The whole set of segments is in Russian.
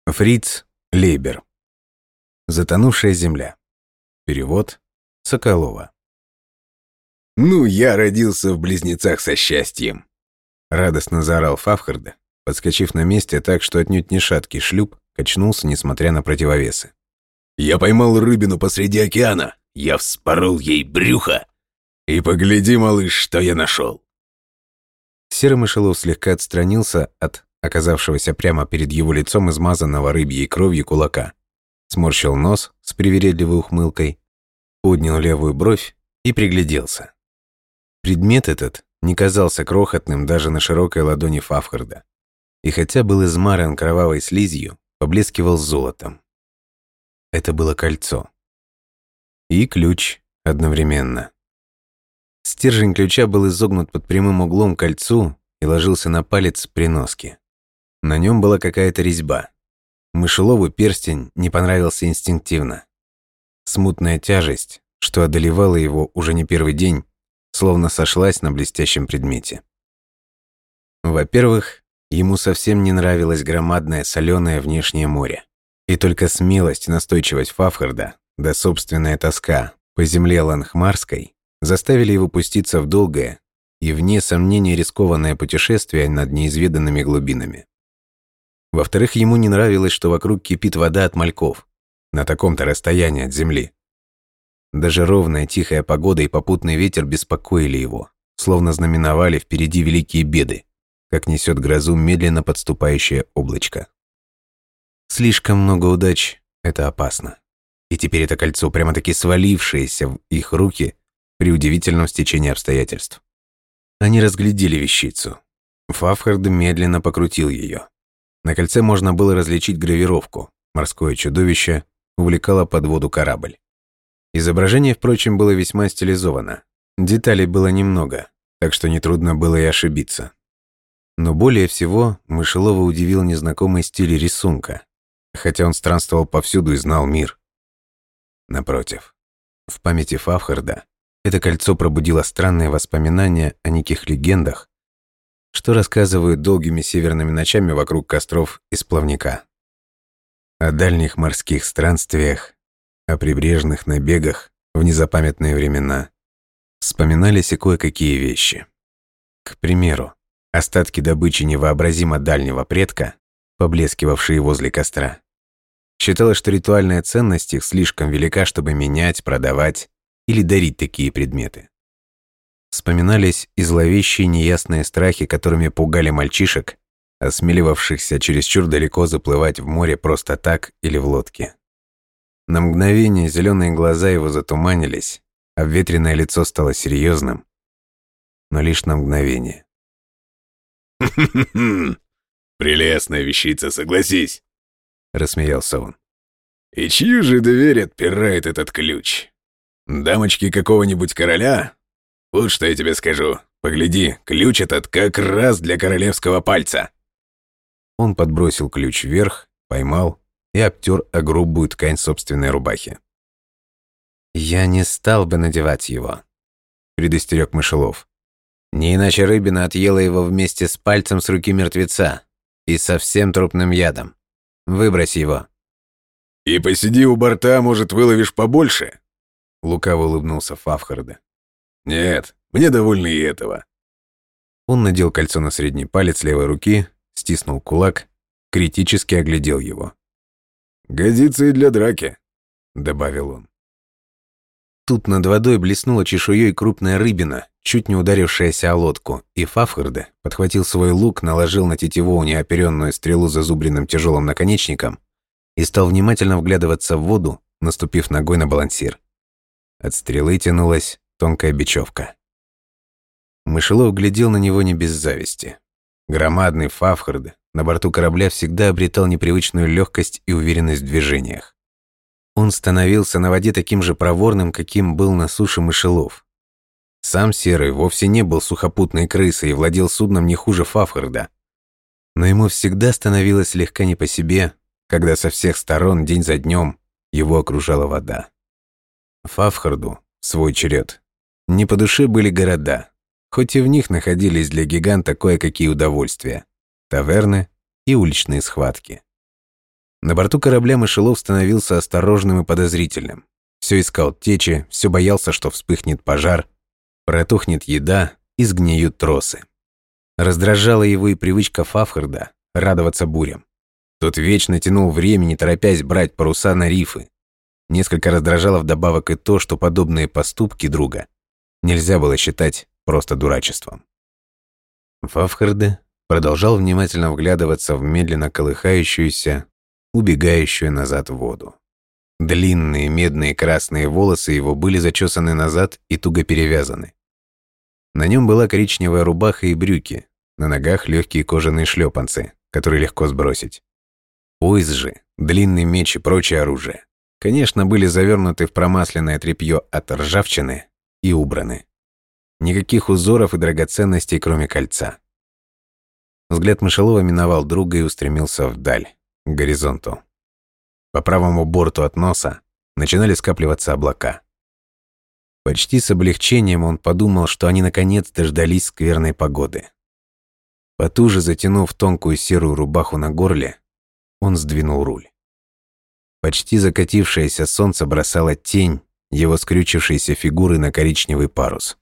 Фриц Лейбер. Затонувшая земля. Перевод Соколова. «Ну, я родился в близнецах со счастьем!» Радостно заорал Фавхард, подскочив на месте так, что отнюдь не шаткий шлюп качнулся, несмотря на противовесы. «Я поймал рыбину посреди океана, я вспорол ей брюхо, и погляди, малыш, что я нашел!» Серый мышелов слегка отстранился от оказавшегося прямо перед его лицом измазанного рыбьей кровью кулака, сморщил нос с привередливой ухмылкой, поднял левую бровь и пригляделся. Предмет этот не казался крохотным даже на широкой ладони Фавхарда, и хотя был измаран кровавой слизью, поблескивал золотом. Это было кольцо. И ключ одновременно. Стержень ключа был изогнут под прямым углом к кольцу и ложился на палец при носке. На нем была какая-то резьба. Мышелову перстень не понравился инстинктивно. Смутная тяжесть, что одолевала его уже не первый день, словно сошлась на блестящем предмете. Во-первых, ему совсем не нравилось громадное соленое внешнее море. И только смелость и настойчивость Фавхарда, да собственная тоска по земле Ланхмарской заставили его пуститься в долгое и, вне сомнения, рискованное путешествие над неизведанными глубинами. Во-вторых, ему не нравилось, что вокруг кипит вода от мальков, на таком-то расстоянии от земли. Даже ровная тихая погода и попутный ветер беспокоили его, словно знаменовали впереди великие беды, как несет грозу медленно подступающее облачко. Слишком много удач – это опасно. И теперь это кольцо, прямо-таки свалившееся в их руки при удивительном стечении обстоятельств. Они разглядели вещицу. Фавхард медленно покрутил ее. На кольце можно было различить гравировку. Морское чудовище увлекало под воду корабль. Изображение, впрочем, было весьма стилизовано. Деталей было немного, так что нетрудно было и ошибиться. Но более всего Мышелова удивил незнакомый стиль рисунка, хотя он странствовал повсюду и знал мир. Напротив, в памяти Фавхарда это кольцо пробудило странные воспоминания о неких легендах, что рассказывают долгими северными ночами вокруг костров из плавника. О дальних морских странствиях, о прибрежных набегах в незапамятные времена. Вспоминались и кое-какие вещи. К примеру, остатки добычи невообразимо дальнего предка, поблескивавшие возле костра. Считалось, что ритуальная ценность их слишком велика, чтобы менять, продавать или дарить такие предметы. Вспоминались и зловещие неясные страхи, которыми пугали мальчишек, осмеливавшихся чересчур далеко заплывать в море просто так или в лодке. На мгновение зеленые глаза его затуманились, а ветреное лицо стало серьезным, но лишь на мгновение. Прелестная вещица, согласись!» — рассмеялся он. «И чью же дверь отпирает этот ключ? Дамочки какого-нибудь короля? Вот что я тебе скажу. Погляди, ключ этот как раз для королевского пальца». Он подбросил ключ вверх, поймал и обтер о грубую ткань собственной рубахи. «Я не стал бы надевать его», — предостерег Мышелов. «Не иначе рыбина отъела его вместе с пальцем с руки мертвеца и со всем трупным ядом. Выбрось его». «И посиди у борта, может, выловишь побольше?» — лукаво улыбнулся Фавхард. «Нет, мне довольно и этого». Он надел кольцо на средний палец левой руки, стиснул кулак, критически оглядел его. «Годится и для драки», — добавил он. Тут над водой блеснула чешуей крупная рыбина, чуть не ударившаяся о лодку, и Фавхард подхватил свой лук, наложил на тетиву неоперенную стрелу зазубренным тяжелым наконечником и стал внимательно вглядываться в воду, наступив ногой на балансир. От стрелы тянулась тонкая бечевка. Мышелов глядел на него не без зависти. Громадный Фавхард на борту корабля всегда обретал непривычную легкость и уверенность в движениях. Он становился на воде таким же проворным, каким был на суше Мышелов. Сам Серый вовсе не был сухопутной крысой и владел судном не хуже Фавхарда. Но ему всегда становилось слегка не по себе, когда со всех сторон, день за днем, его окружала вода. Фавхарду, в свой черед, не по душе были города, хоть и в них находились для гиганта кое-какие удовольствия, таверны и уличные схватки. На борту корабля мышелов становился осторожным и подозрительным. Все искал течи, все боялся, что вспыхнет пожар, протухнет еда и сгниют тросы. Раздражала его и привычка Фафхарда радоваться бурям. Тот вечно тянул время, не торопясь брать паруса на рифы. Несколько раздражало вдобавок и то, что подобные поступки друга нельзя было считать просто дурачеством. Фафхарде продолжал внимательно вглядываться в медленно колыхающуюся, убегающую назад воду. Длинные медные красные волосы его были зачесаны назад и туго перевязаны. На нем была коричневая рубаха и брюки, на ногах легкие кожаные шлепанцы, которые легко сбросить. Пояс же, длинный меч и прочее оружие, конечно, были завернуты в промасленное тряпье от ржавчины и убраны. Никаких узоров и драгоценностей, кроме кольца. Взгляд мышелова миновал друга и устремился вдаль, к горизонту. По правому борту от носа начинали скапливаться облака. Почти с облегчением он подумал, что они наконец дождались скверной погоды. Потуже затянув тонкую серую рубаху на горле, он сдвинул руль. Почти закатившееся солнце бросало тень его скрючившейся фигуры на коричневый парус.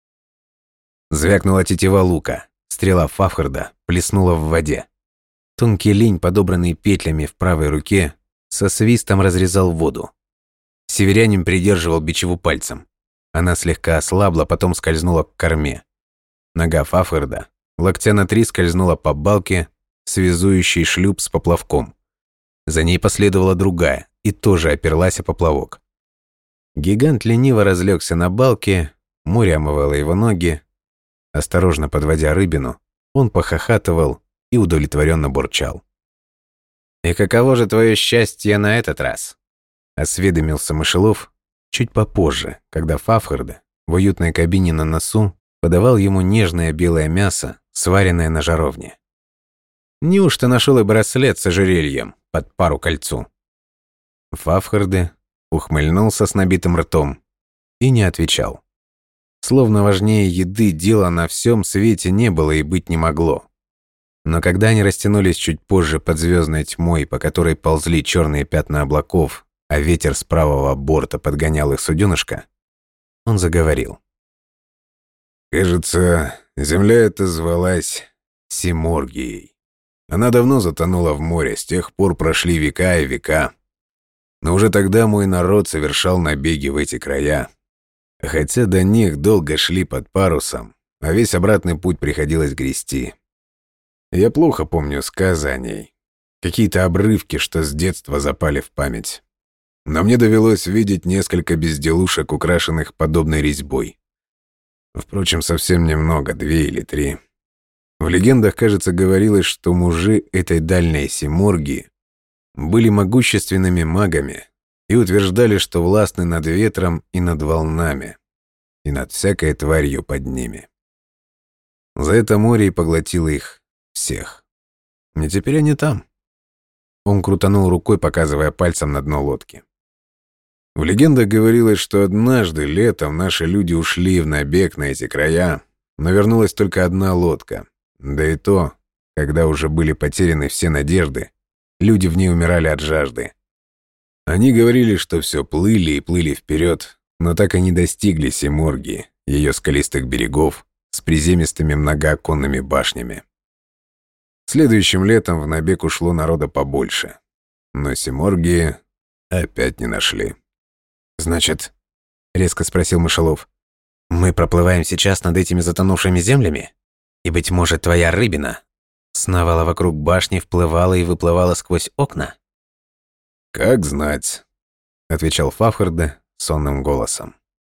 Звякнула тетива лука, стрела Фафхарда плеснула в воде. Тонкий линь, подобранный петлями в правой руке, со свистом разрезал воду. Северянин придерживал бичеву пальцем. Она слегка ослабла, потом скользнула к корме. Нога Фафхарда локтя на 3 скользнула по балке, связующей шлюп с поплавком. За ней последовала другая и тоже оперлась о поплавок. Гигант лениво разлегся на балке, море омывало его ноги. Осторожно подводя рыбину, он похохатывал и удовлетворенно бурчал. «И каково же твое счастье на этот раз?» — осведомился мышелов чуть попозже, когда Фафхард в уютной кабине на носу подавал ему нежное белое мясо, сваренное на жаровне. «Неужто нашел и браслет с ожерельем под пару кольцу?» Фафхард ухмыльнулся с набитым ртом и не отвечал. Словно важнее еды дела на всем свете не было и быть не могло. Но когда они растянулись чуть позже под звездной тьмой, по которой ползли черные пятна облаков, а ветер с правого борта подгонял их суденышко, он заговорил. «Кажется, земля эта звалась Симоргией. Она давно затонула в море, с тех пор прошли века и века. Но уже тогда мой народ совершал набеги в эти края. Хотя до них долго шли под парусом, а весь обратный путь приходилось грести. Я плохо помню сказы о ней. Какие-то обрывки, что с детства запали в память. Но мне довелось видеть несколько безделушек, украшенных подобной резьбой. Впрочем, совсем немного, 2 или 3. В легендах, кажется, говорилось, что мужи этой дальней Симоргии были могущественными магами и утверждали, что властны над ветром и над волнами, и над всякой тварью под ними. За это море и поглотило их всех. И теперь они там. Он крутанул рукой, показывая пальцем на дно лодки. В легендах говорилось, что однажды летом наши люди ушли в набег на эти края, но вернулась только одна лодка. Да и то, когда уже были потеряны все надежды, люди в ней умирали от жажды. Они говорили, что все плыли и плыли вперед, но так и не достигли Симоргии, ее скалистых берегов с приземистыми многооконными башнями. Следующим летом в набег ушло народа побольше, но Симоргии опять не нашли. «Значит, — резко спросил мышелов, — мы проплываем сейчас над этими затонувшими землями? И, быть может, твоя рыбина сновала вокруг башни, вплывала и выплывала сквозь окна?» «Как знать», — отвечал Фафхард сонным голосом.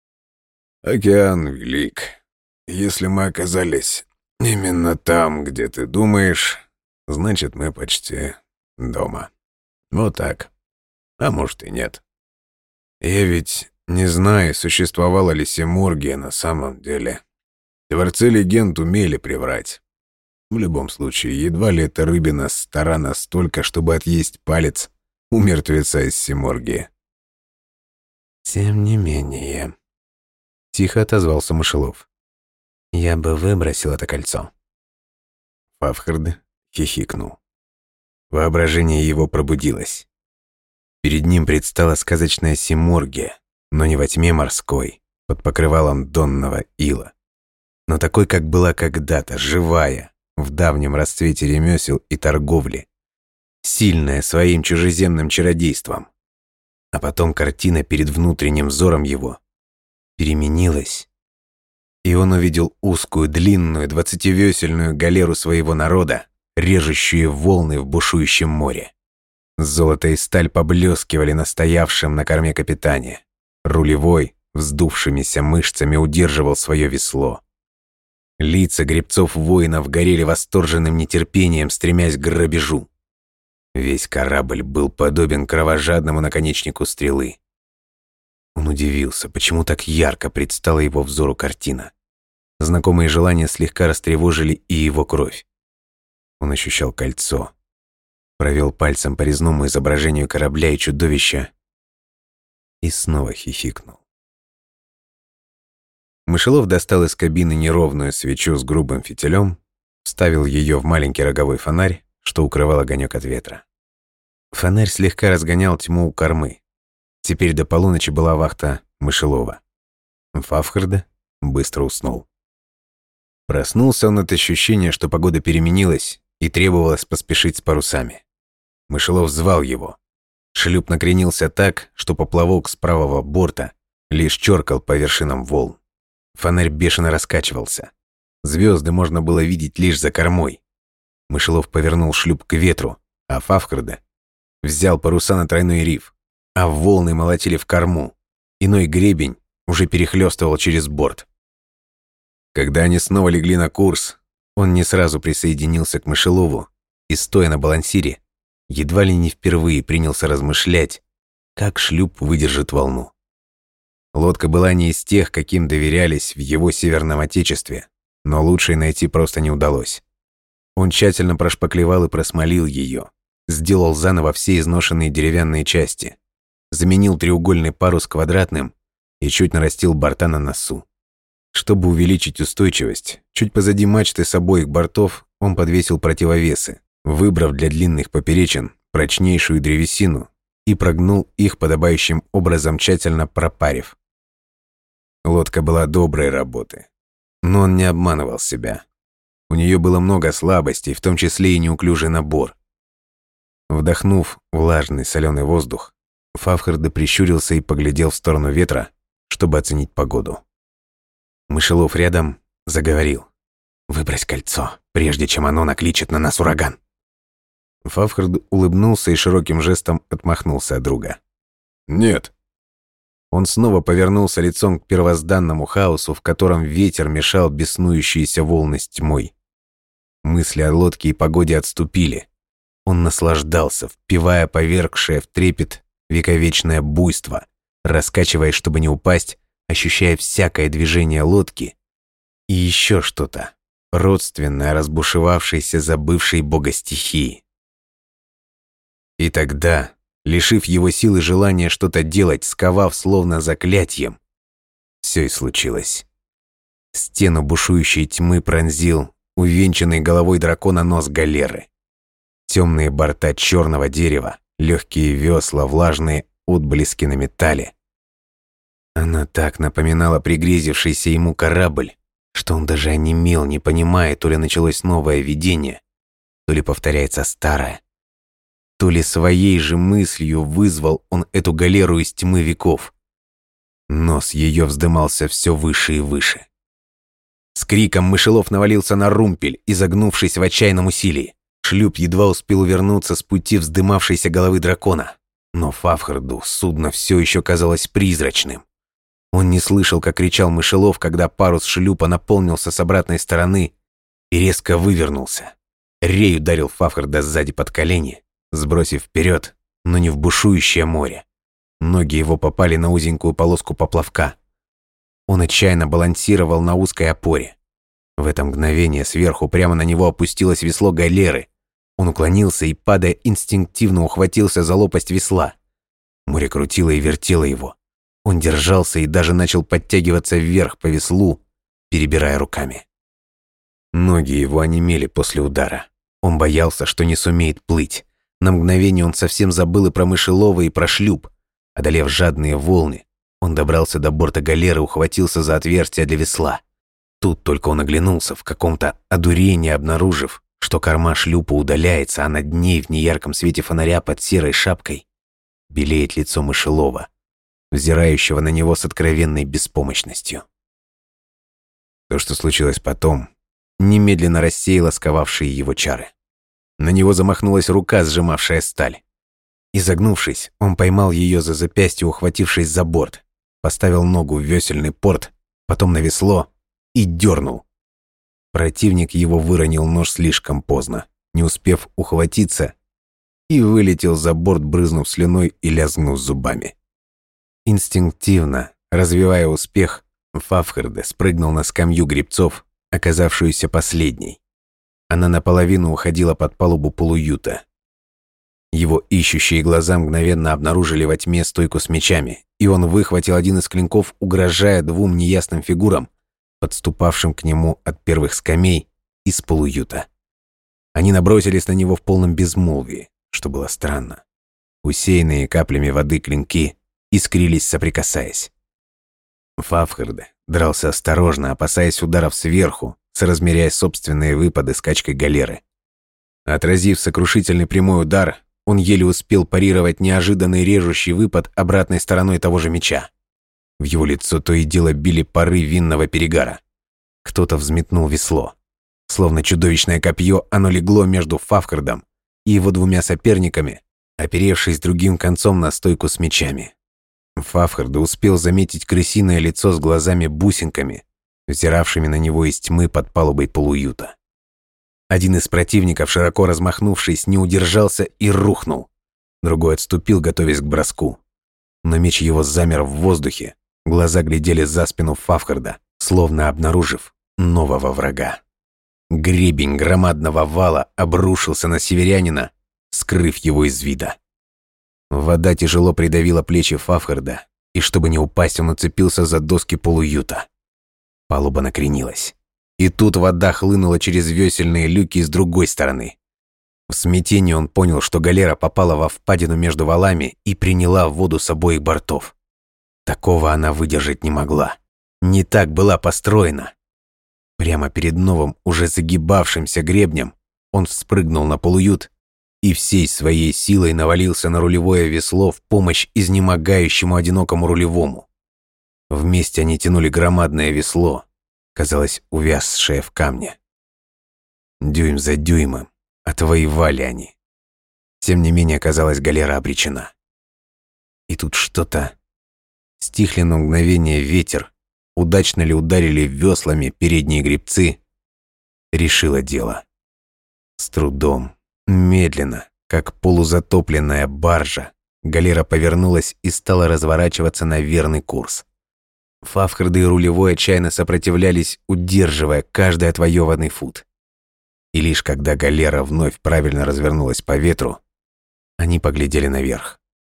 «Океан велик. Если мы оказались именно там, где ты думаешь, значит, мы почти дома. Вот так. А может и нет. Я ведь не знаю, существовала ли Симоргия на самом деле. Творцы легенд умели приврать. В любом случае, едва ли эта рыбина стара настолько, чтобы отъесть палец у мертвеца из Симоргии». «Тем не менее», — тихо отозвался мышелов, — «я бы выбросил это кольцо». Фафхард хихикнул. Воображение его пробудилось. Перед ним предстала сказочная Симургия, но не во тьме морской, под покрывалом донного ила, но такой, как была когда-то, живая, в давнем расцвете ремесел и торговли, сильная своим чужеземным чародейством. А потом картина перед внутренним взором его переменилась, и он увидел узкую, длинную, 20-весельную галеру своего народа, режущие волны в бушующем море. Золото и сталь поблескивали на стоявшем на корме капитане. Рулевой, вздувшимися мышцами, удерживал свое весло. Лица гребцов-воинов горели восторженным нетерпением, стремясь к грабежу. Весь корабль был подобен кровожадному наконечнику стрелы. Он удивился, почему так ярко предстала его взору картина. Знакомые желания слегка растревожили и его кровь. Он ощущал кольцо, провел пальцем по резному изображению корабля и чудовища и снова хихикнул. Мышелов достал из кабины неровную свечу с грубым фитилем, вставил ее в маленький роговой фонарь, что укрывал огонек от ветра. Фонарь слегка разгонял тьму у кормы. Теперь до полуночи была вахта Мышелова. Фафхарда быстро уснул. Проснулся он от ощущения, что погода переменилась и требовалось поспешить с парусами. Мышелов звал его. Шлюп накренился так, что поплавок с правого борта лишь чёркал по вершинам волн. Фонарь бешено раскачивался. Звезды можно было видеть лишь за кормой. Мышелов повернул шлюп к ветру, а Фафхарда взял паруса на тройной риф, а волны молотили в корму. Иной гребень уже перехлёстывал через борт. Когда они снова легли на курс, он не сразу присоединился к Мышелову и, стоя на балансире, едва ли не впервые принялся размышлять, как шлюп выдержит волну. Лодка была не из тех, каким доверялись в его северном отечестве, но лучшей найти просто не удалось. Он тщательно прошпаклевал и просмолил ее, сделал заново все изношенные деревянные части, заменил треугольный парус квадратным и чуть нарастил борта на носу. Чтобы увеличить устойчивость, чуть позади мачты с обоих бортов он подвесил противовесы, выбрав для длинных поперечин прочнейшую древесину и прогнул их подобающим образом, тщательно пропарив. Лодка была доброй работы, но он не обманывал себя. У нее было много слабостей, в том числе и неуклюжий набор. Вдохнув влажный соленый воздух, Фафхарда прищурился и поглядел в сторону ветра, чтобы оценить погоду. Мышелов рядом заговорил. «Выбрось кольцо, прежде чем оно накличет на нас ураган». Фафхард улыбнулся и широким жестом отмахнулся от друга. «Нет». Он снова повернулся лицом к первозданному хаосу, в котором ветер мешал беснующиеся волны с тьмой. Мысли о лодке и погоде отступили. Он наслаждался, впивая повергшее в трепет вековечное буйство, раскачиваясь, чтобы не упасть, ощущая всякое движение лодки и еще что-то, родственное разбушевавшейся забывшей бога стихии. И тогда, лишив его силы желания что-то делать, сковав словно заклятием, все и случилось. Стену бушующей тьмы пронзил увенчанный головой дракона нос галеры. Темные борта черного дерева, легкие весла, влажные отблески на металле. Она так напоминала пригрезившийся ему корабль, что он даже онемел, не понимая, то ли началось новое видение, то ли повторяется старое, то ли своей же мыслью вызвал он эту галеру из тьмы веков. Нос ее вздымался все выше и выше. С криком Мышелов навалился на румпель, изогнувшись в отчаянном усилии. Шлюп едва успел увернуться с пути вздымавшейся головы дракона, но Фафхарду судно все еще казалось призрачным. Он не слышал, как кричал Мышелов, когда парус шлюпа наполнился с обратной стороны и резко вывернулся. Рей ударил Фафхарда сзади под колени, сбросив вперед, но не в бушующее море. Ноги его попали на узенькую полоску поплавка. Он отчаянно балансировал на узкой опоре. В это мгновение сверху прямо на него опустилось весло галеры. Он уклонился и, падая, инстинктивно ухватился за лопасть весла. Море крутило и вертело его. Он держался и даже начал подтягиваться вверх по веслу, перебирая руками. Ноги его онемели после удара. Он боялся, что не сумеет плыть. На мгновение он совсем забыл и про мышелова, и про шлюп. Одолев жадные волны, он добрался до борта галеры, ухватился за отверстие для весла. Тут только он оглянулся, в каком-то одурении обнаружив, что корма шлюпа удаляется, а над ней в неярком свете фонаря под серой шапкой белеет лицо мышелова, взирающего на него с откровенной беспомощностью. То, что случилось потом, немедленно рассеяло сковавшие его чары. На него замахнулась рука, сжимавшая сталь. Изогнувшись, он поймал ее за запястье, ухватившись за борт, поставил ногу в весельный порт, потом на весло и дернул. Противник его выронил нож слишком поздно, не успев ухватиться, и вылетел за борт, брызнув слюной и лязгнув зубами. Инстинктивно, развивая успех, Фафхерде спрыгнул на скамью гребцов, оказавшуюся последней. Она наполовину уходила под палубу полуюта. Его ищущие глаза мгновенно обнаружили во тьме стойку с мечами, и он выхватил один из клинков, угрожая двум неясным фигурам, подступавшим к нему от первых скамей из полуюта. Они набросились на него в полном безмолвии, что было странно. Усеянные каплями воды клинки искрились, соприкасаясь. Фафхерде дрался осторожно, опасаясь ударов сверху, соразмеряя собственные выпады скачкой галеры. Отразив сокрушительный прямой удар, он еле успел парировать неожиданный режущий выпад обратной стороной того же меча. В его лицо то и дело били пары винного перегара. Кто-то взметнул весло. Словно чудовищное копье, оно легло между Фафхердом и его двумя соперниками, оперевшись другим концом на стойку с мечами. Фафхерд успел заметить крысиное лицо с глазами-бусинками, взиравшими на него из тьмы под палубой полуюта. Один из противников, широко размахнувшись, не удержался и рухнул. Другой отступил, готовясь к броску. Но меч его замер в воздухе, глаза глядели за спину Фафхерда, словно обнаружив нового врага. Гребень громадного вала обрушился на северянина, скрыв его из вида. Вода тяжело придавила плечи Фафхерда, и чтобы не упасть, он уцепился за доски полуюта. Палуба накренилась. И тут вода хлынула через весельные люки с другой стороны. В смятении он понял, что галера попала во впадину между валами и приняла воду с обоих бортов. Такого она выдержать не могла. Не так была построена. Прямо перед новым, уже загибавшимся гребнем, он вспрыгнул на полуют и всей своей силой навалился на рулевое весло в помощь изнемогающему одинокому рулевому. Вместе они тянули громадное весло, казалось, увязшее в камне. Дюйм за дюймом отвоевали они. Тем не менее, казалось, галера обречена. И тут что-то... Стихли на мгновение ветер, удачно ли ударили веслами передние гребцы, решило дело. С трудом, медленно, как полузатопленная баржа, галера повернулась и стала разворачиваться на верный курс. Фафхерды и рулевой отчаянно сопротивлялись, удерживая каждый отвоеванный фут. И лишь когда галера вновь правильно развернулась по ветру, они поглядели наверх.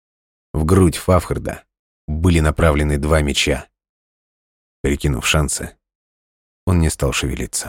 В грудь Фафхерда были направлены два меча. Прикинув шансы, он не стал шевелиться.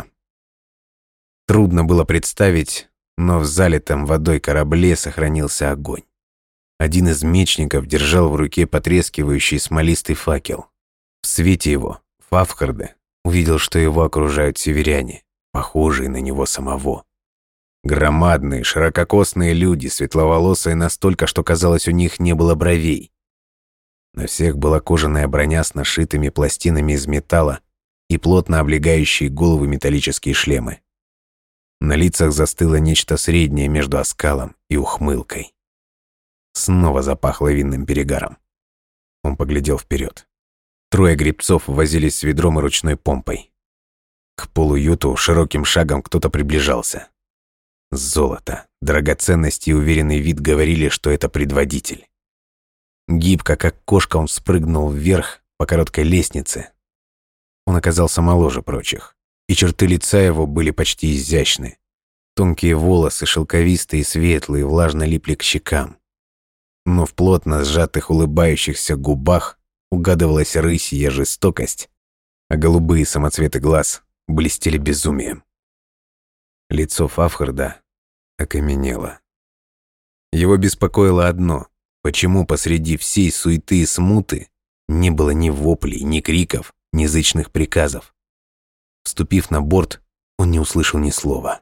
Трудно было представить, но в залитом водой корабле сохранился огонь. Один из мечников держал в руке потрескивающий смолистый факел. В свете его Фафхерде увидел, что его окружают северяне, похожие на него самого. Громадные, ширококосные люди, светловолосые настолько, что, казалось, у них не было бровей. На всех была кожаная броня с нашитыми пластинами из металла и плотно облегающие головы металлические шлемы. На лицах застыло нечто среднее между оскалом и ухмылкой. Снова запахло винным перегаром. Он поглядел вперед. Трое гребцов возились с ведром и ручной помпой. К полуюту широким шагом кто-то приближался. Золото, драгоценности и уверенный вид говорили, что это предводитель. Гибко, как кошка, он спрыгнул вверх по короткой лестнице. Он оказался моложе прочих, и черты лица его были почти изящны. Тонкие волосы, шелковистые и светлые, влажно липли к щекам. Но в плотно сжатых улыбающихся губах угадывалась рысья жестокость, а голубые самоцветы глаз блестели безумием. Лицо Фафхерда окаменело. Его беспокоило одно: почему посреди всей суеты и смуты не было ни воплей, ни криков, ни зычных приказов? Вступив на борт, он не услышал ни слова.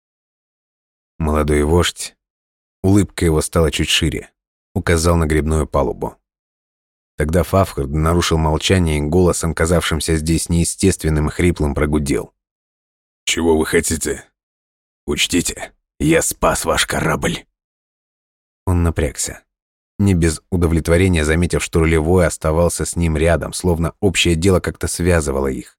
Молодой вождь, улыбка его стала чуть шире, указал на гребную палубу. Тогда Фафхард нарушил молчание и голосом, казавшимся здесь неестественным и хриплым, прогудел: «Чего вы хотите? Учтите, я спас ваш корабль». Он напрягся, не без удовлетворения заметив, что рулевой оставался с ним рядом, словно общее дело как-то связывало их.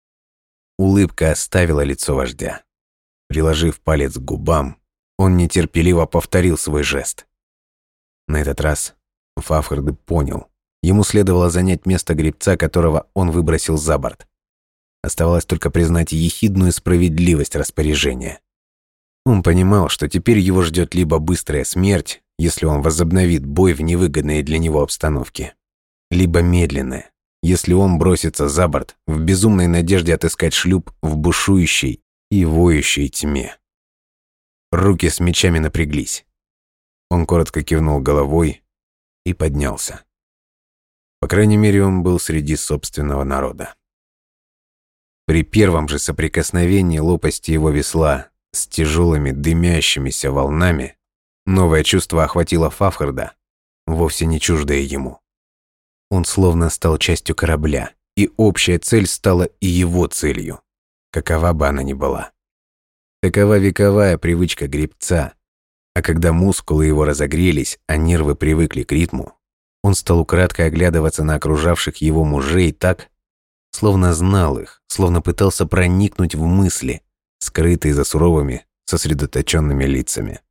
Улыбка оставила лицо вождя. Приложив палец к губам, он нетерпеливо повторил свой жест. На этот раз Фафхард понял. Ему следовало занять место гребца, которого он выбросил за борт. Оставалось только признать ехидную справедливость распоряжения. Он понимал, что теперь его ждет либо быстрая смерть, если он возобновит бой в невыгодной для него обстановке, либо медленная, если он бросится за борт в безумной надежде отыскать шлюп в бушующей и воющей тьме. Руки с мечами напряглись. Он коротко кивнул головой и поднялся. По крайней мере, он был среди собственного народа. При первом же соприкосновении лопасти его весла с тяжелыми дымящимися волнами новое чувство охватило Фафхарда, вовсе не чуждое ему. Он словно стал частью корабля, и общая цель стала и его целью, какова бы она ни была. Такова вековая привычка гребца, а когда мускулы его разогрелись, а нервы привыкли к ритму, он стал украдкой оглядываться на окружавших его мужей так, словно знал их, словно пытался проникнуть в мысли, скрытые за суровыми, сосредоточенными лицами.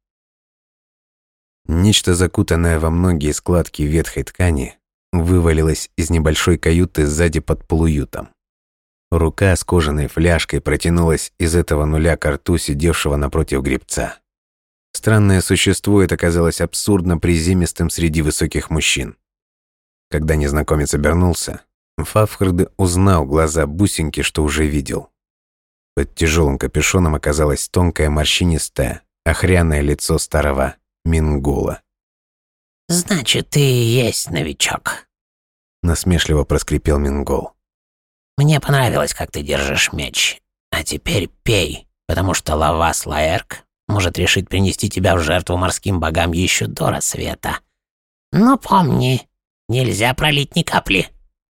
Нечто, закутанное во многие складки ветхой ткани, вывалилось из небольшой каюты сзади под полуютом. Рука с кожаной фляжкой протянулась из этого нуля к рту сидевшего напротив гребца. Странное существо это казалось абсурдно приземистым среди высоких мужчин. Когда незнакомец обернулся, Фафхард узнал глаза бусинки, что уже видел. Под тяжелым капюшоном оказалось тонкое, морщинистое, охряное лицо старого Мингола. «Значит, ты и есть новичок», — насмешливо проскрипел Мингол. «Мне понравилось, как ты держишь меч. А теперь пей, потому что Лавас Лаэрк может решить принести тебя в жертву морским богам еще до рассвета. Но помни, нельзя пролить ни капли».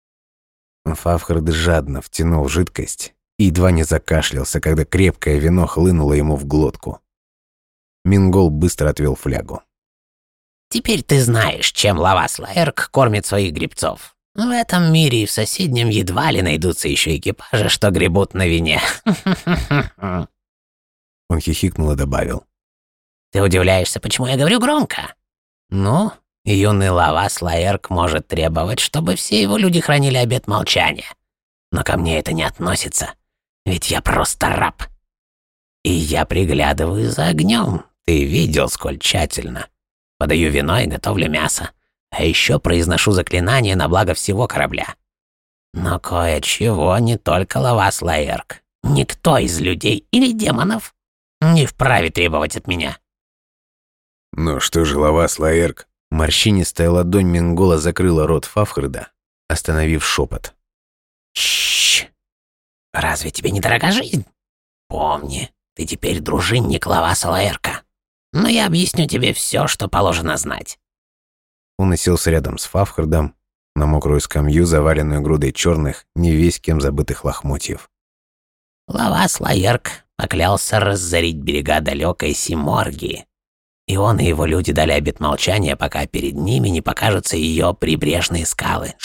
Фафхард жадно втянул жидкость и едва не закашлялся, когда крепкое вино хлынуло ему в глотку. Мингол быстро отвел флягу. «Теперь ты знаешь, чем Лавас Лаэрк кормит своих гребцов. В этом мире и в соседнем едва ли найдутся еще экипажи, что гребут на вине». Он хихикнул и добавил: «Ты удивляешься, почему я говорю громко? Ну, юный Лавас Лаэрк может требовать, чтобы все его люди хранили обет молчания. Но ко мне это не относится, ведь я просто раб. И я приглядываю за огнем. Ты видел, сколь тщательно. Подаю вино и готовлю мясо. А еще произношу заклинания на благо всего корабля. Но кое-чего не только Лавас Лаэрк. Никто из людей или демонов не вправе требовать от меня». «Ну что же, Лавас Лаэрк?» Морщинистая ладонь Мингола закрыла рот Фафхарда, остановив шепот. «Шшш! Разве тебе не дорога жизнь? Помни, ты теперь дружинник Лаваса Лаэрка. Но я объясню тебе все, что положено знать». Он уселся рядом с Фафхардом на мокрую скамью, заваленную грудой черных, не весть кем забытых лохмотьев. Лавас Лаэрк поклялся разорить берега далекой Симоргии. И он и его люди дали обет молчания, пока перед ними не покажутся ее прибрежные скалы.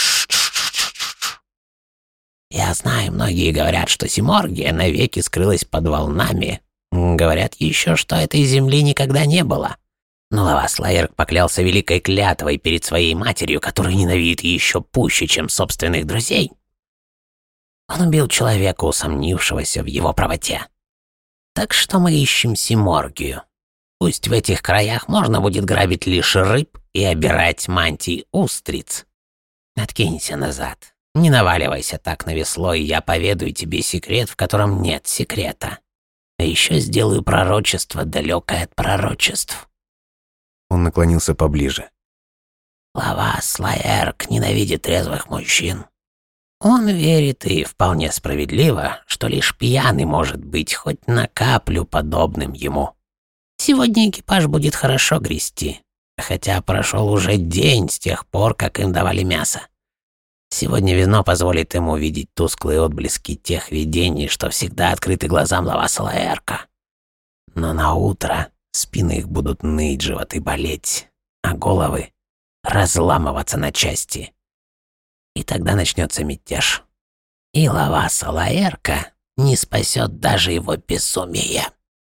Я знаю, многие говорят, что Симоргия навеки скрылась под волнами. Говорят еще, что этой земли никогда не было. Но Лавас Лаэрк поклялся великой клятвой перед своей матерью, которую ненавидит еще пуще, чем собственных друзей. Он убил человека, усомнившегося в его правоте. Так что мы ищем Симоргию. Пусть в этих краях можно будет грабить лишь рыб и обирать мантии устриц. Откинься назад. Не наваливайся так на весло, и я поведаю тебе секрет, в котором нет секрета. А еще сделаю пророчество, далекое от пророчеств. Он наклонился поближе. Лавас Лаэрк ненавидит трезвых мужчин. Он верит, и вполне справедливо, что лишь пьяный может быть хоть на каплю подобным ему. Сегодня экипаж будет хорошо грести, хотя прошел уже день с тех пор, как им давали мясо. Сегодня вино позволит им увидеть тусклые отблески тех видений, что всегда открыты глазам Лаваса Лаэрка. Но на утро спины их будут ныть, животы болеть, а головы разламываться на части. И тогда начнется мятеж. И Лаваса Лаэрка не спасет даже его безумие.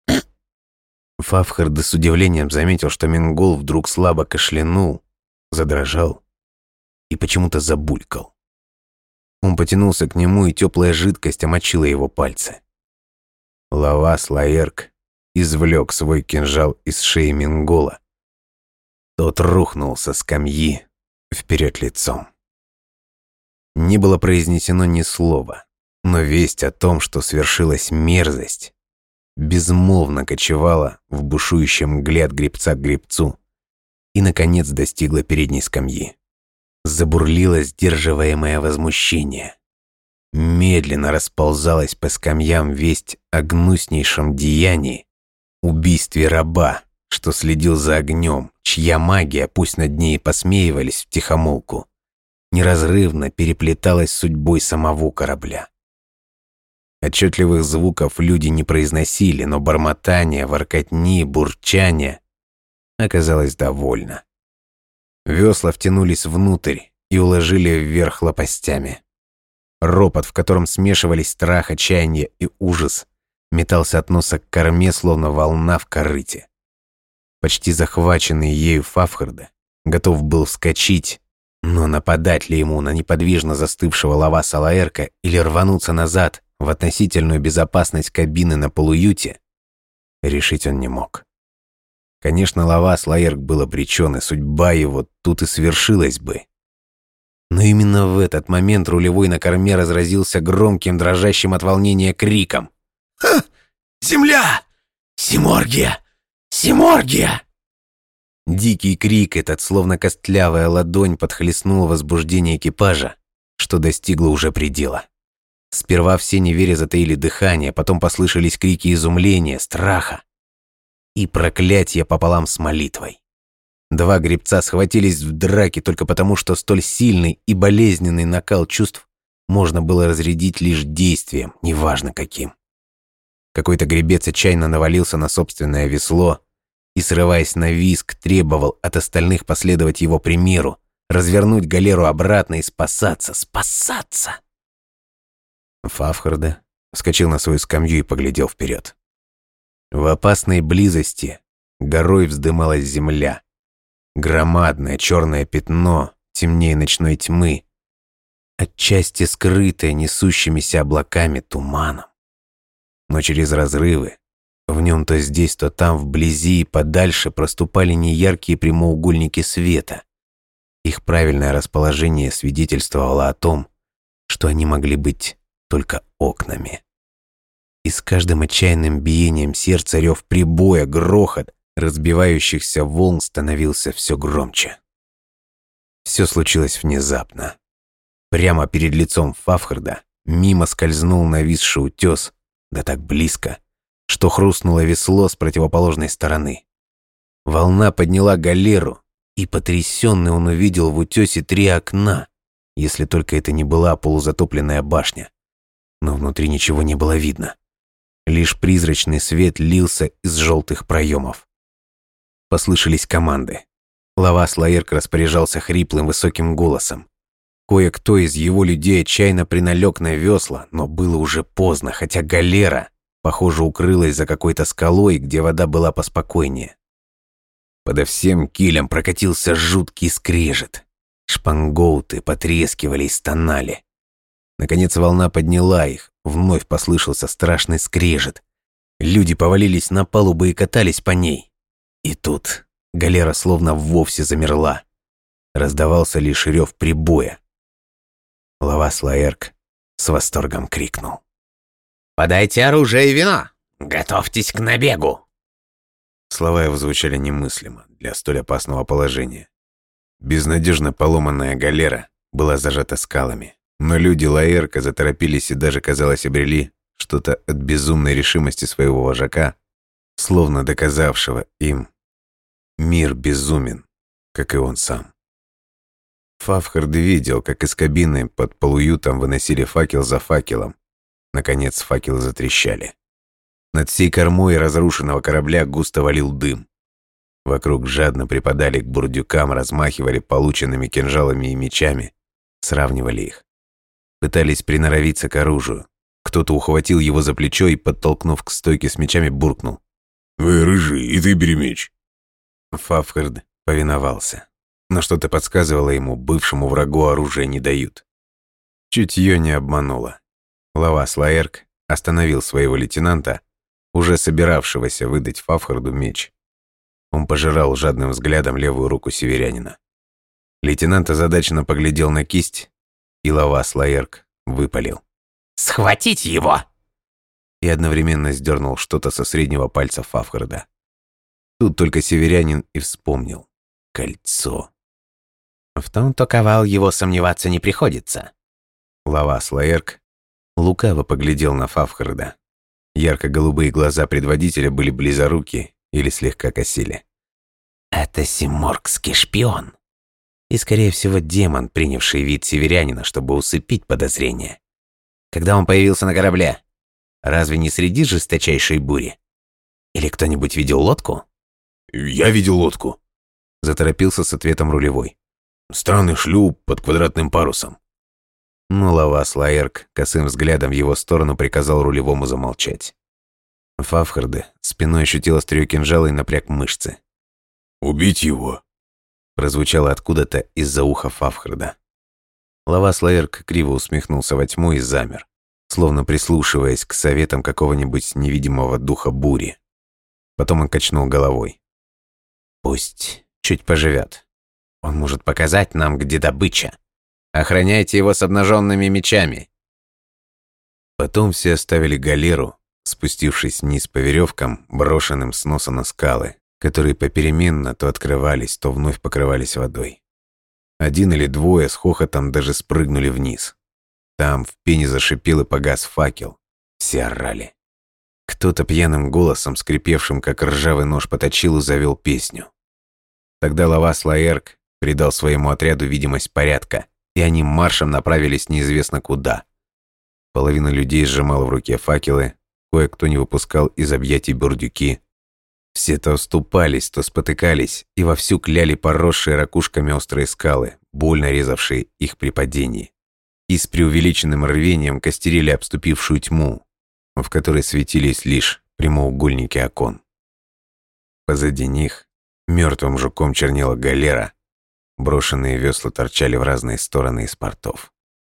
Фафхард с удивлением заметил, что Мингол вдруг слабо кашлянул, задрожал и почему-то забулькал. Он потянулся к нему, и теплая жидкость омочила его пальцы. Лавас Лаэрк извлек свой кинжал из шеи Мингола. Тот рухнул со скамьи вперед лицом. Не было произнесено ни слова, но весть о том, что свершилась мерзость, безмолвно кочевала в бушующем мгле от гребца к гребцу и, наконец, достигла передней скамьи. Забурлило сдерживаемое возмущение. Медленно расползалась по скамьям весть о гнуснейшем деянии, убийстве раба, что следил за огнем, чья магия, пусть над ней и посмеивались втихомолку, неразрывно переплеталась с судьбой самого корабля. Отчетливых звуков люди не произносили, но бормотания, воркотни, бурчания оказалось довольно. Весла втянулись внутрь и уложили вверх лопастями. Ропот, в котором смешивались страх, отчаяние и ужас, метался от носа к корме, словно волна в корыте. Почти захваченный ею Фафхарда готов был вскочить, но нападать ли ему на неподвижно застывшего Лаваса Лаэрка или рвануться назад в относительную безопасность кабины на полуюте, решить он не мог. Конечно, Лавас Лаэрк был обречен, и судьба его тут и свершилась бы. Но именно в этот момент рулевой на корме разразился громким, дрожащим от волнения криком. «Ха! Земля! Симоргия! Симоргия!» Дикий крик этот, словно костлявая ладонь, подхлестнул возбуждение экипажа, что достигло уже предела. Сперва все, не веря, затаили дыхание, потом послышались крики изумления, страха и проклятия пополам с молитвой. Два гребца схватились в драке только потому, что столь сильный и болезненный накал чувств можно было разрядить лишь действием, неважно каким. Какой-то гребец отчаянно навалился на собственное весло и, срываясь на визг, требовал от остальных последовать его примеру, развернуть галеру обратно и спасаться. Фафхарда вскочил на свою скамью и поглядел вперед. В опасной близости горой вздымалась земля. Громадное черное пятно, темнее ночной тьмы, отчасти скрытое несущимися облаками туманом. Но через разрывы, в нем то здесь, то там, вблизи и подальше проступали неяркие прямоугольники света. Их правильное расположение свидетельствовало о том, что они могли быть только окнами. И с каждым отчаянным биением сердца рев прибоя, грохот разбивающихся волн становился все громче. Все случилось внезапно. Прямо перед лицом Фафхарда мимо скользнул нависший утес, да так близко, что хрустнуло весло с противоположной стороны. Волна подняла галеру, и потрясенный он увидел в утесе 3 окна, если только это не была полузатопленная башня. Но внутри ничего не было видно. Лишь призрачный свет лился из желтых проемов. Послышались команды. Лавас Лаэрк распоряжался хриплым высоким голосом. Кое-кто из его людей отчаянно приналег на весла, но было уже поздно, хотя галера, похоже, укрылась за какой-то скалой, где вода была поспокойнее. Подо всем килем прокатился жуткий скрежет. Шпангоуты потрескивали и стонали. Наконец волна подняла их, вновь послышался страшный скрежет. Люди повалились на палубу и катались по ней. И тут галера словно вовсе замерла. Раздавался лишь рев прибоя. Лавас Лаэрк с восторгом крикнул: «Подайте оружие и вино! Готовьтесь к набегу!» Слова его звучали немыслимо для столь опасного положения. Безнадежно поломанная галера была зажата скалами, но люди Лаэрка заторопились и даже, казалось, обрели что-то от безумной решимости своего вожака, словно доказавшего им: мир безумен, как и он сам. Фафхард видел, как из кабины под полуютом выносили факел за факелом. Наконец факелы затрещали. Над всей кормой разрушенного корабля густо валил дым. Вокруг жадно припадали к бурдюкам, размахивали полученными кинжалами и мечами, сравнивали их. Пытались приноровиться к оружию. Кто-то ухватил его за плечо и, подтолкнув к стойке с мечами, буркнул: Рыжий, и ты бери меч». Фафхард повиновался. Но что-то подсказывало ему, бывшему врагу оружие не дают. Чутье не обмануло. Лавас Лаэрк остановил своего лейтенанта, уже собиравшегося выдать Фафхарду меч. Он пожирал жадным взглядом левую руку северянина. Лейтенант озадаченно поглядел на кисть, и Лавас Лаэрк выпалил: «Схватить его!» и одновременно сдернул что-то со среднего пальца Фафхарда. Тут только северянин и вспомнил: кольцо. В том, кто ковал его, сомневаться не приходится. Лавас Лаэрк лукаво поглядел на Фафхарда. Ярко-голубые глаза предводителя были близоруки или слегка косили. Это симоргский шпион. И, скорее всего, демон, принявший вид северянина, чтобы усыпить подозрения. Когда он появился на корабле, Разве не среди жесточайшей бури? Или кто-нибудь видел лодку? «Я видел лодку», — заторопился с ответом рулевой. «Странный шлюп под квадратным парусом». Но Лавас Лаэрк косым взглядом в его сторону приказал рулевому замолчать. Фафхард спиной ощутил острие кинжала и напряг мышцы. «Убить его?» Прозвучало откуда-то из-за уха Фафхарда. Лавас Лаэрк криво усмехнулся во тьму и замер, словно прислушиваясь к советам какого-нибудь невидимого духа бури. Потом он качнул головой. «Пусть чуть поживет. Он может показать нам, где добыча. Охраняйте его с обнаженными мечами». Потом все оставили галеру, спустившись вниз по веревкам, брошенным с носа на скалы, которые попеременно то открывались, то вновь покрывались водой. Один или двое с хохотом даже спрыгнули вниз. Там в пене зашипел и погас факел. Все орали. Кто-то пьяным голосом, скрипевшим как ржавый нож по точилу, завел песню. Тогда Лавас Лаэрк придал своему отряду видимость порядка, и они маршем направились неизвестно куда. Половина людей сжимала в руке факелы, кое-кто не выпускал из объятий бурдюки. Все то уступались, то спотыкались и вовсю кляли поросшие ракушками острые скалы, больно резавшие их при падении. И с преувеличенным рвением костерили обступившую тьму, в которой светились лишь прямоугольники окон. Позади них мертвым жуком чернела галера, брошенные весла торчали в разные стороны из портов.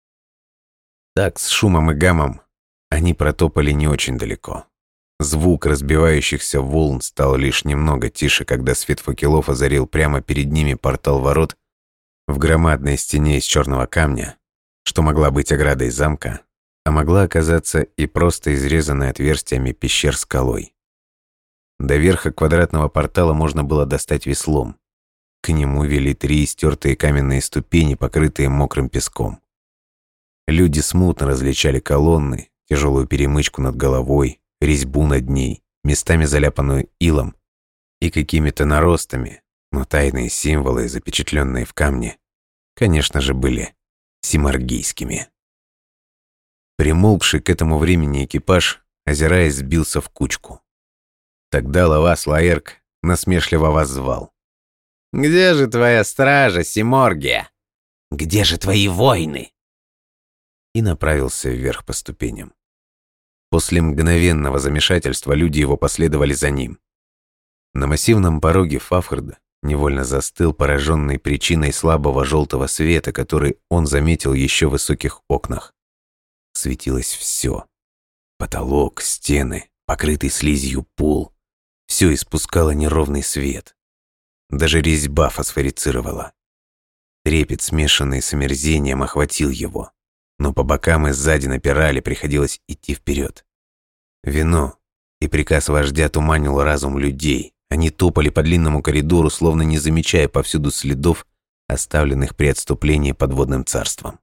Так, с шумом и гамом они протопали не очень далеко. Звук разбивающихся волн стал лишь немного тише, когда свет факелов озарил прямо перед ними портал ворот в громадной стене из черного камня, что могла быть оградой замка, а могла оказаться и просто изрезанной отверстиями пещер скалой. До верха квадратного портала можно было достать веслом. К нему вели 3 истертые каменные ступени, покрытые мокрым песком. Люди смутно различали колонны, тяжелую перемычку над головой, резьбу над ней, местами заляпанную илом и какими-то наростами, но тайные символы, запечатленные в камне, конечно же, были симоргийскими. Примолкший к этому времени экипаж, озираясь, сбился в кучку. Тогда Лавас Лаэрк насмешливо воззвал: «Где же твоя стража, Симоргия? Где же твои воины?» И направился вверх по ступеням. После мгновенного замешательства люди его последовали за ним. На массивном пороге Фафхард невольно застыл, пораженный причиной слабого желтого света, который он заметил еще в высоких окнах. Светилось все. Потолок, стены, покрытый слизью пол. Все испускало неровный свет. Даже резьба фосфорицировала. Трепет, смешанный с омерзением, охватил его. Но по бокам и сзади напирали, приходилось идти вперед. Вино и приказ вождя туманил разум людей, Они топали по длинному коридору, словно не замечая повсюду следов, оставленных при отступлении подводным царством.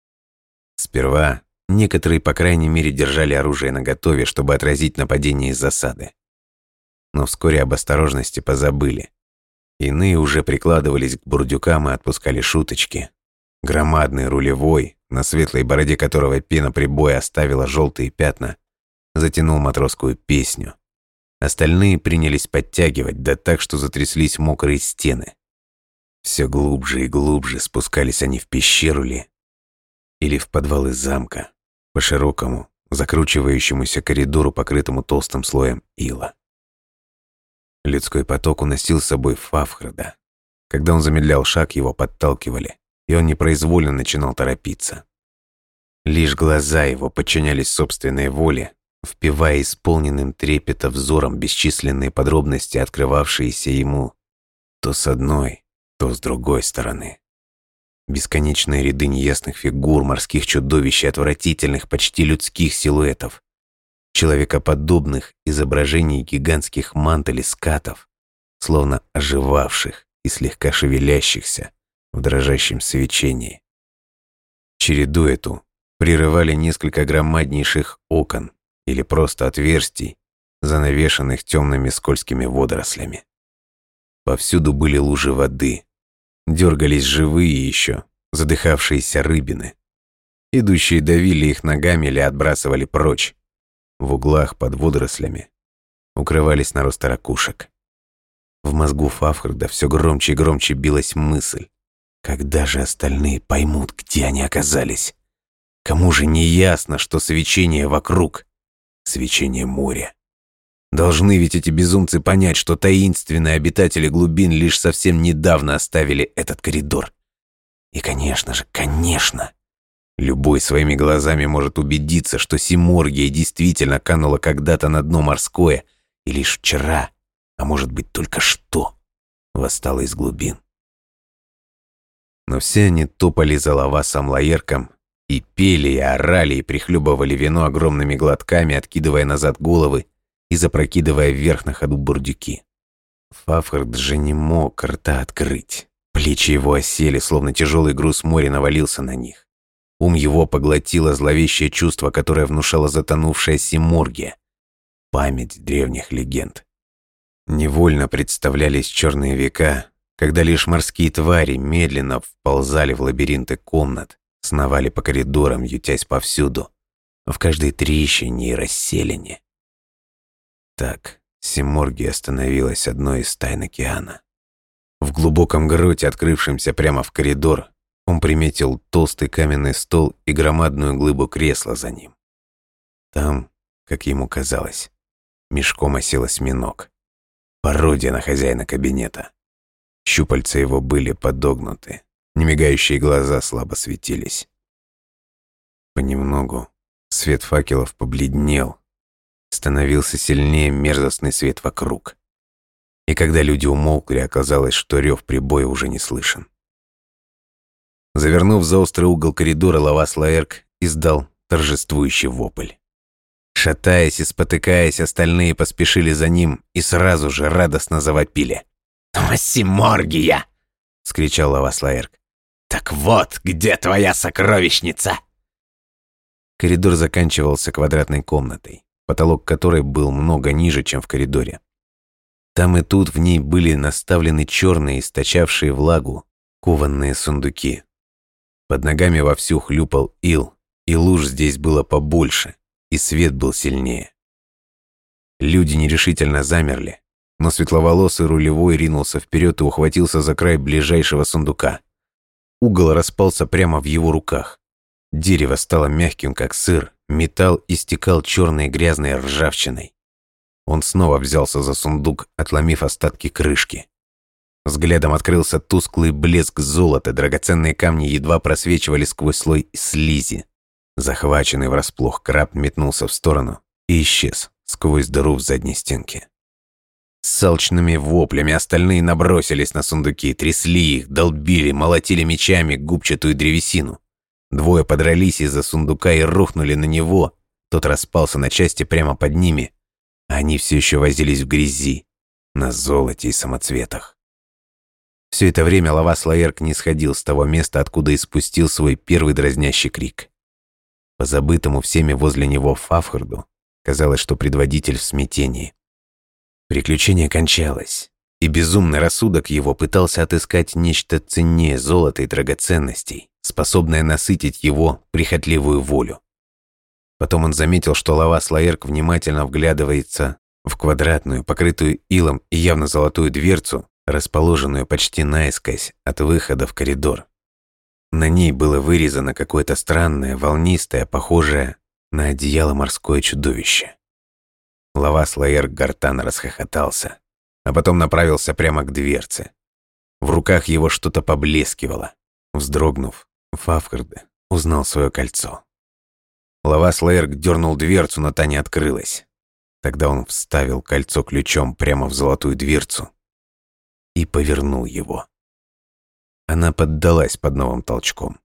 Сперва некоторые, по крайней мере, держали оружие наготове, чтобы отразить нападение из засады. Но вскоре об осторожности позабыли. Иные уже прикладывались к бурдюкам и отпускали шуточки. Громадный рулевой, на светлой бороде которого пена прибоя оставила желтые пятна, затянул матросскую песню. Остальные принялись подтягивать, да так, что затряслись мокрые стены. Все глубже и глубже спускались они в пещеру ли, или в подвалы замка, по широкому, закручивающемуся коридору, покрытому толстым слоем ила. Людской поток уносил с собой Фафхрда. Когда он замедлял шаг, его подталкивали, и он непроизвольно начинал торопиться. Лишь глаза его подчинялись собственной воле, впивая исполненным трепета взором бесчисленные подробности, открывавшиеся ему то с одной, то с другой стороны. Бесконечные ряды неясных фигур, морских чудовищ и отвратительных, почти людских силуэтов, человекоподобных изображений гигантских мантелей скатов, словно оживавших и слегка шевелящихся в дрожащем свечении. Череду эту прерывали несколько громаднейших окон или просто отверстий, занавешенных темными скользкими водорослями. Повсюду были лужи воды, дергались живые еще, задыхавшиеся рыбины. Идущие давили их ногами или отбрасывали прочь. В углах под водорослями укрывались наросты ракушек. В мозгу Фафхрда все громче и громче билась мысль: когда же остальные поймут, где они оказались? Кому же не ясно, что свечение вокруг — свечение моря? Должны ведь эти безумцы понять, что таинственные обитатели глубин лишь совсем недавно оставили этот коридор. И, конечно же, конечно, любой своими глазами может убедиться, что Симоргия действительно канула когда-то на дно морское, и лишь вчера, а может быть только что, восстала из глубин. Но все они топали за Лавасом Лаэрком и пели, и орали, и прихлебывали вино огромными глотками, откидывая назад головы и запрокидывая вверх на ходу бурдюки. Фафхрд же не мог рта открыть. Плечи его осели, словно тяжелый груз моря навалился на них. Ум его поглотило зловещее чувство, которое внушала затонувшая Симоргия. Память древних легенд. Невольно представлялись черные века, когда лишь морские твари медленно вползали в лабиринты комнат, сновали по коридорам, ютясь повсюду, в каждой трещине и расселине. Так Симоргия становилась одной из тайн океана. В глубоком гроте, открывшемся прямо в коридор, он приметил толстый каменный стол и громадную глыбу кресла за ним. Там, как ему казалось, мешком осел осьминог. Пародия на хозяина кабинета. Щупальца его были подогнуты, немигающие глаза слабо светились. Понемногу свет факелов побледнел, становился сильнее мерзостный свет вокруг. И когда люди умолкли, оказалось, что рев прибоя уже не слышен. Завернув за острый угол коридора, Лавас Лаэрк издал торжествующий вопль. Шатаясь и спотыкаясь, остальные поспешили за ним и сразу же радостно завопили. «Симоргия!» — вскричал Лавас Лаэрк. «Так вот, где твоя сокровищница?» Коридор заканчивался квадратной комнатой, потолок которой был много ниже, чем в коридоре. Там и тут в ней были наставлены черные, источавшие влагу, кованные сундуки. Под ногами вовсю хлюпал ил, и луж здесь было побольше, и свет был сильнее. Люди нерешительно замерли, но светловолосый рулевой ринулся вперед и ухватился за край ближайшего сундука. Угол распался прямо в его руках. Дерево стало мягким, как сыр, металл истекал черной грязной ржавчиной. Он снова взялся за сундук, отломив остатки крышки. Взглядом открылся тусклый блеск золота, драгоценные камни едва просвечивали сквозь слой слизи. Захваченный врасплох краб метнулся в сторону и исчез сквозь дыру в задней стенке. С алчными воплями остальные набросились на сундуки, трясли их, долбили, молотили мечами губчатую древесину. Двое подрались из-за сундука и рухнули на него. Тот распался на части прямо под ними. Они все еще возились в грязи, на золоте и самоцветах. Все это время Лавас Лаэрк не сходил с того места, откуда испустил свой первый дразнящий крик. По забытому всеми возле него Фафхарду казалось, что предводитель в смятении. Приключение кончалось, и безумный рассудок его пытался отыскать нечто ценнее золота и драгоценностей, способное насытить его прихотливую волю. Потом он заметил, что Лавас Лаэрк внимательно вглядывается в квадратную, покрытую илом и явно золотую дверцу, расположенную почти наискось от выхода в коридор. На ней было вырезано какое-то странное, волнистое, похожее на одеяло морское чудовище. Лавас Лаэрк гортанно расхохотался, а потом направился прямо к дверце. В руках его что-то поблескивало. Вздрогнув, Фафхард узнал свое кольцо. Лавас Лаэрк дернул дверцу, но та не открылась. Тогда он вставил кольцо ключом прямо в золотую дверцу и повернул его. Она поддалась под новым толчком.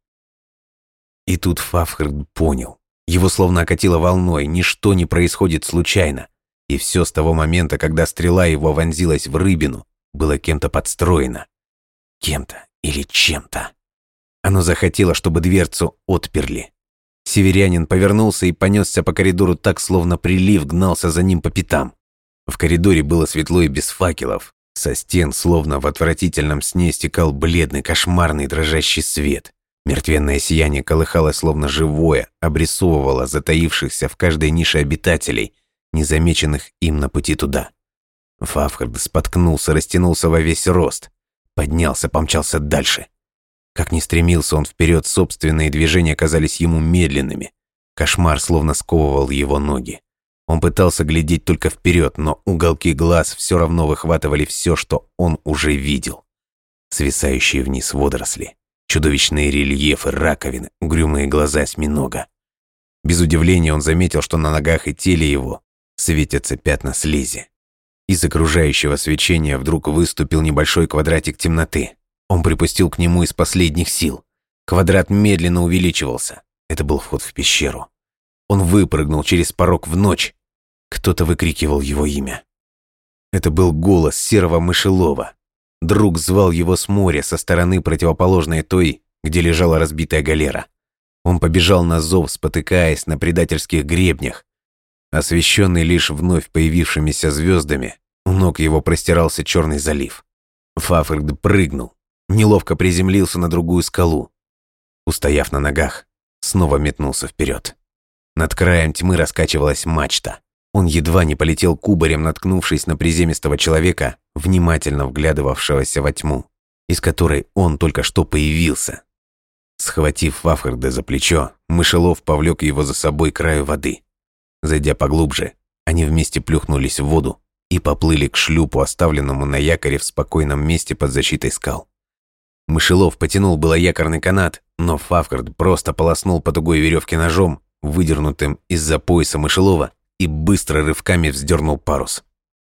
И тут Фафхард понял. Его словно окатило волной, ничто не происходит случайно. И все с того момента, когда стрела его вонзилась в рыбину, было кем-то подстроено. Кем-то или чем-то. Оно захотело, чтобы дверцу отперли. Северянин повернулся и понесся по коридору так, словно прилив гнался за ним по пятам. В коридоре было светло и без факелов. Со стен, словно в отвратительном сне, стекал бледный, кошмарный, дрожащий свет. Мертвенное сияние колыхалось, словно живое, обрисовывало затаившихся в каждой нише обитателей, незамеченных им на пути туда. Фафхард споткнулся, растянулся во весь рост. Поднялся, помчался дальше. Как ни стремился он вперед, собственные движения казались ему медленными. Кошмар словно сковывал его ноги. Он пытался глядеть только вперед, но уголки глаз все равно выхватывали все, что он уже видел. Свисающие вниз водоросли, чудовищные рельефы раковины, угрюмые глаза осьминога. Без удивления он заметил, что на ногах и теле его светятся пятна слизи. Из окружающего свечения вдруг выступил небольшой квадратик темноты. Он припустил к нему из последних сил. Квадрат медленно увеличивался. Это был вход в пещеру. Он выпрыгнул через порог в ночь. Кто-то выкрикивал его имя. Это был голос серого мышелова. Друг звал его с моря, со стороны противоположной той, где лежала разбитая галера. Он побежал на зов, спотыкаясь на предательских гребнях. Освещенный лишь вновь появившимися звездами, у ног его простирался черный залив. Фафхард прыгнул, неловко приземлился на другую скалу. Устояв на ногах, снова метнулся вперед. Над краем тьмы раскачивалась мачта. Он едва не полетел кубарем, наткнувшись на приземистого человека, внимательно вглядывавшегося во тьму, из которой он только что появился. Схватив Фафхарда за плечо, мышелов повлек его за собой к краю воды. Зайдя поглубже, они вместе плюхнулись в воду и поплыли к шлюпу, оставленному на якоре в спокойном месте под защитой скал. Мышелов потянул было якорный канат, но Фафхард просто полоснул по тугой веревке ножом, выдернутым из-за пояса мышелова, и быстро рывками вздернул парус.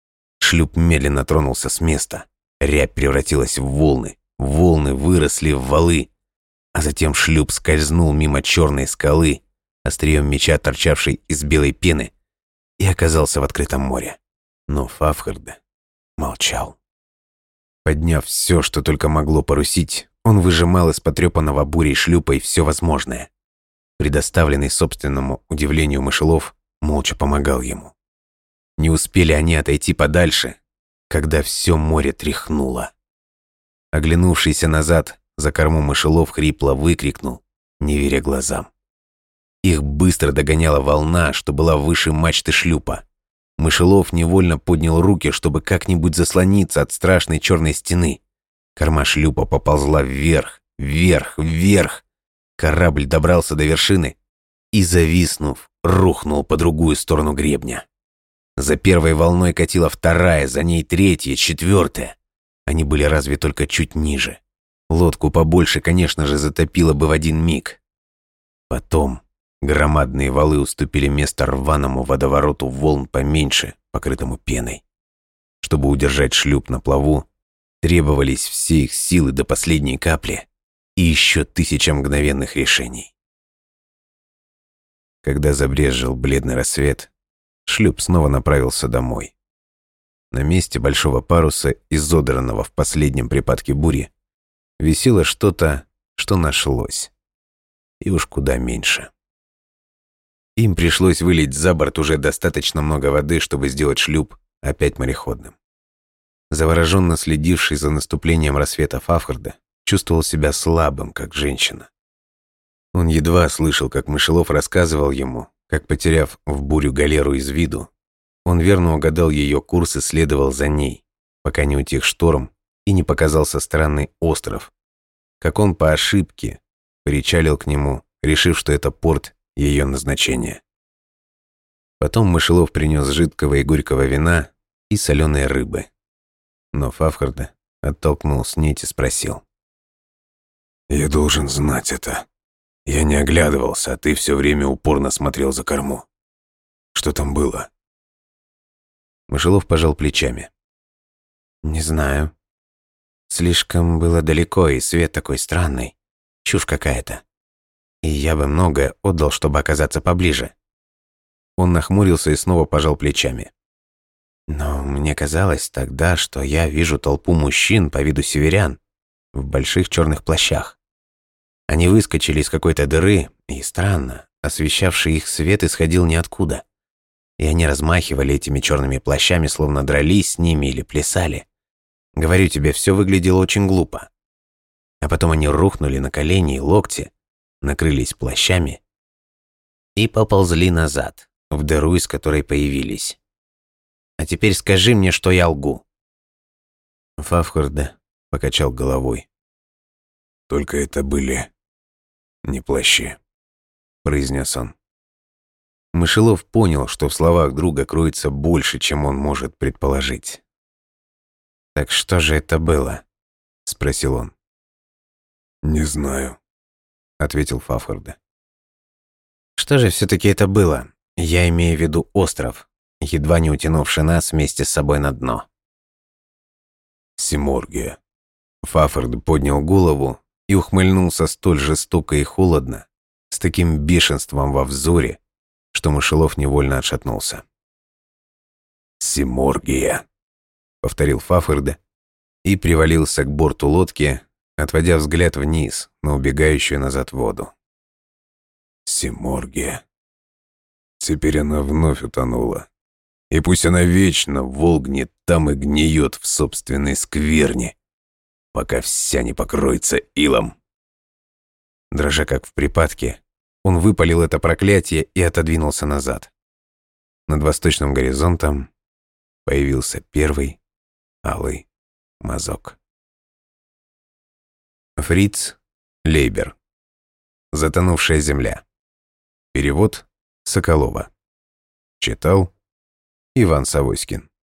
Шлюп медленно тронулся с места. Рябь превратилась в волны. Волны выросли в валы. А затем шлюп скользнул мимо черной скалы, острием меча, торчавшей из белой пены, и оказался в открытом море. Но Фафхард молчал. Подняв все, что только могло парусить, он выжимал из потрепанного бурей шлюпа все возможное. Предоставленный собственному удивлению мышелов молча помогал ему. Не успели они отойти подальше, когда все море тряхнуло. Оглянувшийся назад, за корму мышелов хрипло выкрикнул, не веря глазам. Их быстро догоняла волна, что была выше мачты шлюпа. Мышелов невольно поднял руки, чтобы как-нибудь заслониться от страшной черной стены. Корма шлюпа поползла вверх, вверх, вверх. Корабль добрался до вершины и, зависнув, рухнул по другую сторону гребня. За первой волной катила вторая, за ней третья, четвертая. Они были разве только чуть ниже. Лодку побольше, конечно же, затопило бы в один миг. Потом громадные валы уступили место рваному водовороту волн поменьше, покрытому пеной. Чтобы удержать шлюп на плаву, требовались все их силы до последней капли и еще 1000 мгновенных решений. Когда забрезжил бледный рассвет, шлюп снова направился домой. На месте большого паруса, изодранного в последнем припадке бури, висело что-то, что нашлось. И уж куда меньше. Им пришлось вылить за борт уже достаточно много воды, чтобы сделать шлюп опять мореходным. Завороженно следивший за наступлением рассвета Фафхарда чувствовал себя слабым, как женщина. Он едва слышал, как Мышелов рассказывал ему, как, потеряв в бурю галеру из виду, он верно угадал ее курс и следовал за ней, пока не утих шторм и не показался странный остров, как он по ошибке причалил к нему, решив, что это порт ее назначения. Потом Мышелов принес жидкого и горького вина и соленой рыбы. Но Фафхарда оттолкнул снеть и спросил. «Я должен знать это. Я не оглядывался, а ты все время упорно смотрел за корму. Что там было?» Мышелов пожал плечами. «Не знаю. Слишком было далеко, и свет такой странный. Чушь какая-то. И я бы многое отдал, чтобы оказаться поближе». Он нахмурился и снова пожал плечами. «Но мне казалось тогда, что я вижу толпу мужчин по виду северян в больших черных плащах. Они выскочили из какой-то дыры, и странно, освещавший их свет исходил ниоткуда. И они размахивали этими черными плащами, словно дрались с ними или плясали. Говорю тебе, все выглядело очень глупо. А потом они рухнули на колени и локти, накрылись плащами и поползли назад, в дыру, из которой появились. А теперь скажи мне, что я лгу». Фафхарда покачал головой. «Только это были не плащи», — произнес он. Мышелов понял, что в словах друга кроется больше, чем он может предположить. «Так что же это было?» — спросил он. «Не знаю», — ответил Фафхарда. «Что же все-таки это было? Я имею в виду остров, едва не утянувший нас вместе с собой на дно». «Симоргия». Фафхард поднял голову и ухмыльнулся столь жестоко и холодно, с таким бешенством во взоре, что Мышелов невольно отшатнулся. «Симоргия», — повторил Фафхарда и привалился к борту лодки, отводя взгляд вниз на убегающую назад воду. «Симоргия. Теперь она вновь утонула. И пусть она вечно волгнет там и гниет в собственной скверне, пока вся не покроется илом». Дрожа как в припадке, он выпалил это проклятие и отодвинулся назад. Над восточным горизонтом появился первый алый мазок. Фриц Лейбер. «Затонувшая земля». Перевод Соколова. Читал Иван Савойскин.